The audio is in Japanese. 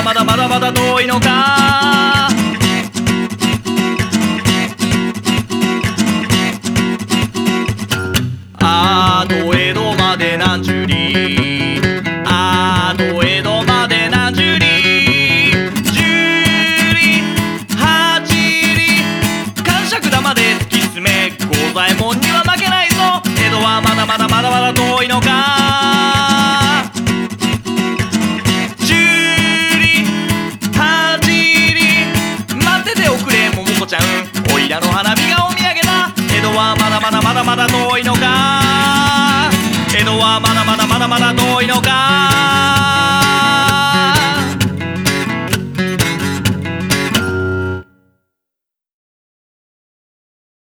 まだまだまだ遠いのか。あと江戸まで何十里、あと江戸まで何十里、十里八里、感触玉で突き進め、五左衛門には負けないぞ。江戸はまだまだまだまだ遠いのか。十里八里、待ってておくれ桃子ちゃん、おいらの花火がお土産だ。江戸はまだまだまだまだ遠いのか。江戸はまだまだまだまだ遠いのか。